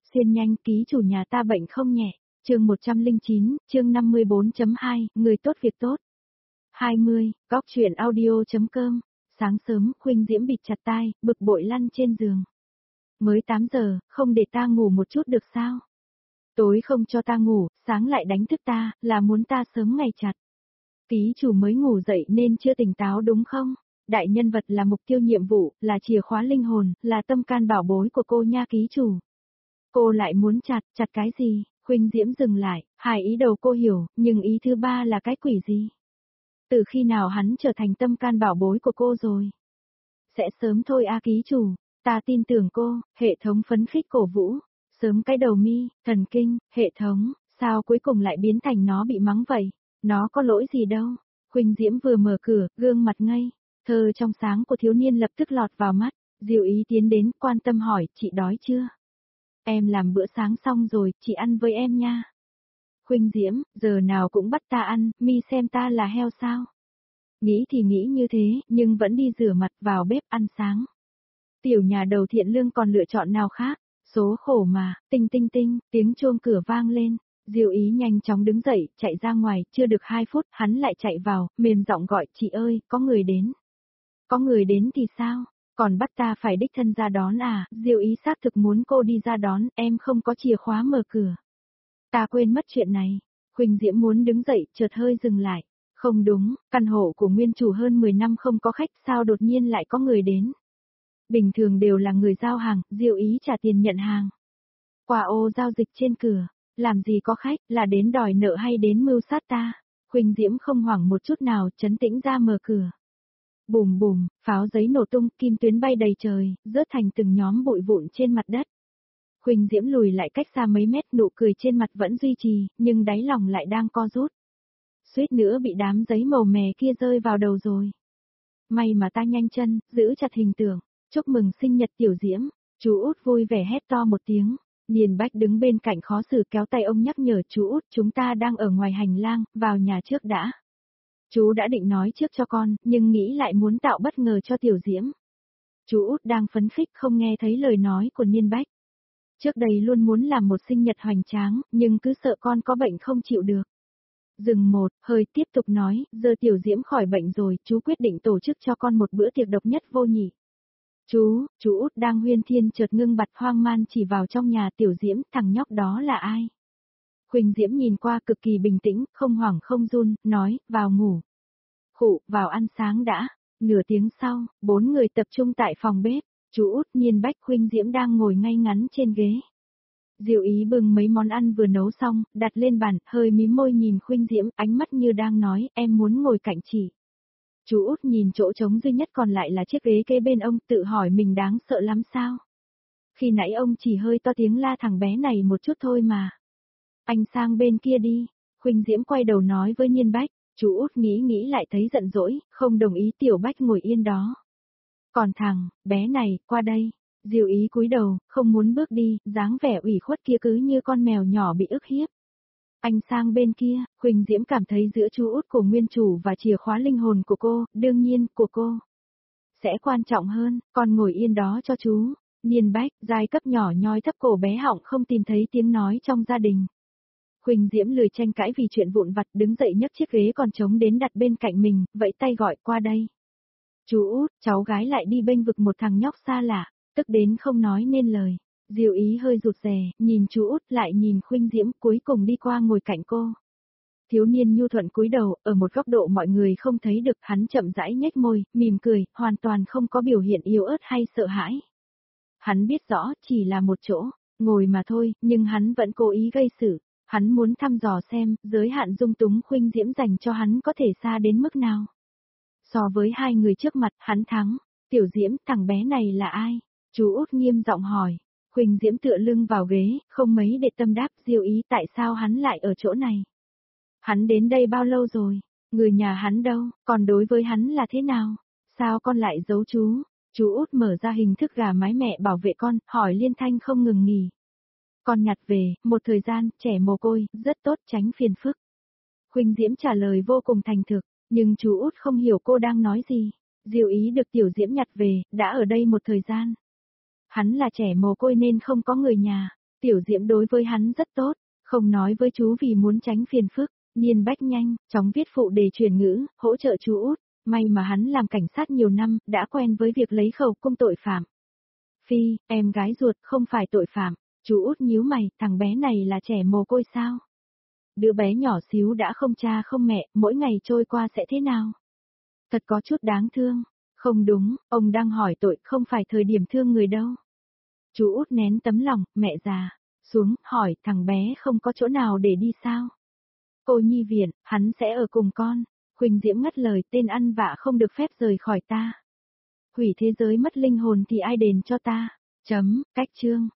Xiên nhanh, ký chủ nhà ta bệnh không nhẹ. Chương 109, chương 54.2, người tốt việc tốt. 20, góc truyện audio.com. Sáng sớm, Khuynh Diễm bịt chặt tai, bực bội lăn trên giường. Mới 8 giờ, không để ta ngủ một chút được sao? Tối không cho ta ngủ, sáng lại đánh thức ta, là muốn ta sớm ngày chặt. Ký chủ mới ngủ dậy nên chưa tỉnh táo đúng không? Đại nhân vật là mục tiêu nhiệm vụ, là chìa khóa linh hồn, là tâm can bảo bối của cô nha ký chủ. Cô lại muốn chặt cái gì? Khuynh Diễm dừng lại, hai ý đầu cô hiểu, nhưng ý thứ ba là cái quỷ gì? Từ khi nào hắn trở thành tâm can bảo bối của cô rồi? Sẽ sớm thôi a ký chủ, ta tin tưởng cô, hệ thống phấn khích cổ vũ. Sớm cái đầu mi, thần kinh, hệ thống, sao cuối cùng lại biến thành nó bị mắng vậy? Nó có lỗi gì đâu? Khuynh Diễm vừa mở cửa, gương mặt ngây. Thơ trong sáng của thiếu niên lập tức lọt vào mắt, Diệu Ý tiến đến, quan tâm hỏi, chị đói chưa? Em làm bữa sáng xong rồi, chị ăn với em nha. Khuynh Diễm, giờ nào cũng bắt ta ăn, mi xem ta là heo sao? Nghĩ thì nghĩ như thế, nhưng vẫn đi rửa mặt vào bếp ăn sáng. Tiểu nhà đầu thiện lương còn lựa chọn nào khác? Số khổ mà, tinh tinh tinh, tiếng chuông cửa vang lên. Diệu Ý nhanh chóng đứng dậy, chạy ra ngoài, chưa được 2 phút, hắn lại chạy vào, mềm giọng gọi, chị ơi, có người đến. Có người đến thì sao? Còn bắt ta phải đích thân ra đón à? Diệu Ý xác thực muốn cô đi ra đón, em không có chìa khóa mở cửa. Ta quên mất chuyện này. Khuynh Diễm muốn đứng dậy, chợt hơi dừng lại. Không đúng, căn hộ của nguyên chủ hơn 10 năm không có khách, sao đột nhiên lại có người đến? Bình thường đều là người giao hàng, Diệu Ý trả tiền nhận hàng. Qua ô giao dịch trên cửa, làm gì có khách, là đến đòi nợ hay đến mưu sát ta? Khuynh Diễm không hoảng một chút nào, trấn tĩnh ra mở cửa. Bùm bùm, pháo giấy nổ tung, kim tuyến bay đầy trời, rớt thành từng nhóm bụi vụn trên mặt đất. Khuynh Diễm lùi lại cách xa mấy mét, nụ cười trên mặt vẫn duy trì, nhưng đáy lòng lại đang co rút. Suýt nữa bị đám giấy màu mè kia rơi vào đầu rồi. May mà ta nhanh chân, giữ chặt hình tượng. Chúc mừng sinh nhật Tiểu Diễm. Chú Út vui vẻ hét to một tiếng. Điền Bách đứng bên cạnh khó xử kéo tay ông nhắc nhở chú Út, chúng ta đang ở ngoài hành lang, vào nhà trước đã. Chú đã định nói trước cho con, nhưng nghĩ lại muốn tạo bất ngờ cho Tiểu Diễm. Chú Út đang phấn khích không nghe thấy lời nói của Niên Bách. Trước đây luôn muốn làm một sinh nhật hoành tráng, nhưng cứ sợ con có bệnh không chịu được. Dừng một, hơi tiếp tục nói, giờ Tiểu Diễm khỏi bệnh rồi, chú quyết định tổ chức cho con một bữa tiệc độc nhất vô nhị. Chú Út đang huyên thiên chợt ngưng bặt hoang man chỉ vào trong nhà Tiểu Diễm, thằng nhóc đó là ai? Khuynh Diễm nhìn qua cực kỳ bình tĩnh, không hoảng không run, nói, vào ngủ. Khụ, vào ăn sáng đã. Nửa tiếng sau, 4 người tập trung tại phòng bếp, chú Út, Niên Bách, Khuynh Diễm đang ngồi ngay ngắn trên ghế. Diệu Ý bưng mấy món ăn vừa nấu xong, đặt lên bàn, hơi mím môi nhìn Khuynh Diễm, ánh mắt như đang nói, em muốn ngồi cạnh chị. Chú Út nhìn chỗ trống duy nhất còn lại là chiếc ghế kế bên ông, tự hỏi mình đáng sợ lắm sao? Khi nãy ông chỉ hơi to tiếng la thằng bé này một chút thôi mà. Anh sang bên kia đi. Khuynh Diễm quay đầu nói với Niên Bách. Chú Út nghĩ lại thấy giận dỗi, không đồng ý Tiểu Bách ngồi yên đó. Còn thằng, bé này, qua đây. Diệu Ý cúi đầu, không muốn bước đi, dáng vẻ ủy khuất kia cứ như con mèo nhỏ bị ức hiếp. Anh sang bên kia, Khuynh Diễm cảm thấy giữa chú Út của nguyên chủ và chìa khóa linh hồn của cô, đương nhiên, của cô. Sẽ quan trọng hơn, con ngồi yên đó cho chú. Niên Bách, giai cấp nhỏ nhoi thấp cổ bé họng không tìm thấy tiếng nói trong gia đình. Khuynh Diễm lười tranh cãi vì chuyện vụn vặt, đứng dậy nhấc chiếc ghế còn trống đến đặt bên cạnh mình, vẫy tay gọi qua đây. Chú Út, cháu gái lại đi bênh vực một thằng nhóc xa lạ, tức đến không nói nên lời. Diệu Ý hơi rụt rè, nhìn chú Út lại nhìn Khuynh Diễm, cuối cùng đi qua ngồi cạnh cô. Thiếu niên nhu thuận cúi đầu, ở một góc độ mọi người không thấy được, hắn chậm rãi nhếch môi, mỉm cười, hoàn toàn không có biểu hiện yếu ớt hay sợ hãi. Hắn biết rõ, chỉ là một chỗ, ngồi mà thôi, nhưng hắn vẫn cố ý gây sự. Hắn muốn thăm dò xem, giới hạn dung túng Khuynh Diễm dành cho hắn có thể xa đến mức nào. So với hai người trước mặt, hắn thắng. Tiểu Diễm, thằng bé này là ai? Chú Út nghiêm giọng hỏi. Khuynh Diễm tựa lưng vào ghế, không mấy để tâm đáp. Diệu Ý, tại sao hắn lại ở chỗ này? Hắn đến đây bao lâu rồi? Người nhà hắn đâu? Còn đối với hắn là thế nào? Sao con lại giấu chú? Chú Út mở ra hình thức gà mái mẹ bảo vệ con, hỏi liên thanh không ngừng nghỉ. Con nhặt về, một thời gian, trẻ mồ côi, rất tốt, tránh phiền phức. Khuynh Diễm trả lời vô cùng thành thực, nhưng chú Út không hiểu cô đang nói gì. Diệu Ý được Tiểu Diễm nhặt về, đã ở đây một thời gian. Hắn là trẻ mồ côi nên không có người nhà. Tiểu Diễm đối với hắn rất tốt, không nói với chú vì muốn tránh phiền phức, Niên Bách nhanh, chóng viết phụ đề truyền ngữ, hỗ trợ chú út, may mà hắn làm cảnh sát nhiều năm, đã quen với việc lấy khẩu cung tội phạm. Phi, em gái ruột không phải tội phạm, chú út nhíu mày, thằng bé này là trẻ mồ côi sao? Đứa bé nhỏ xíu đã không cha không mẹ, mỗi ngày trôi qua sẽ thế nào? Thật có chút đáng thương. Không đúng, ông đang hỏi tội, không phải thời điểm thương người đâu. Chú út nén tấm lòng, mẹ già, xuống, hỏi, thằng bé không có chỗ nào để đi sao? Cô nhi viện, hắn sẽ ở cùng con. Huỳnh Diễm ngắt lời, tên ăn vạ không được phép rời khỏi ta. Hủy thế giới mất linh hồn thì ai đền cho ta? Chấm, cách chương.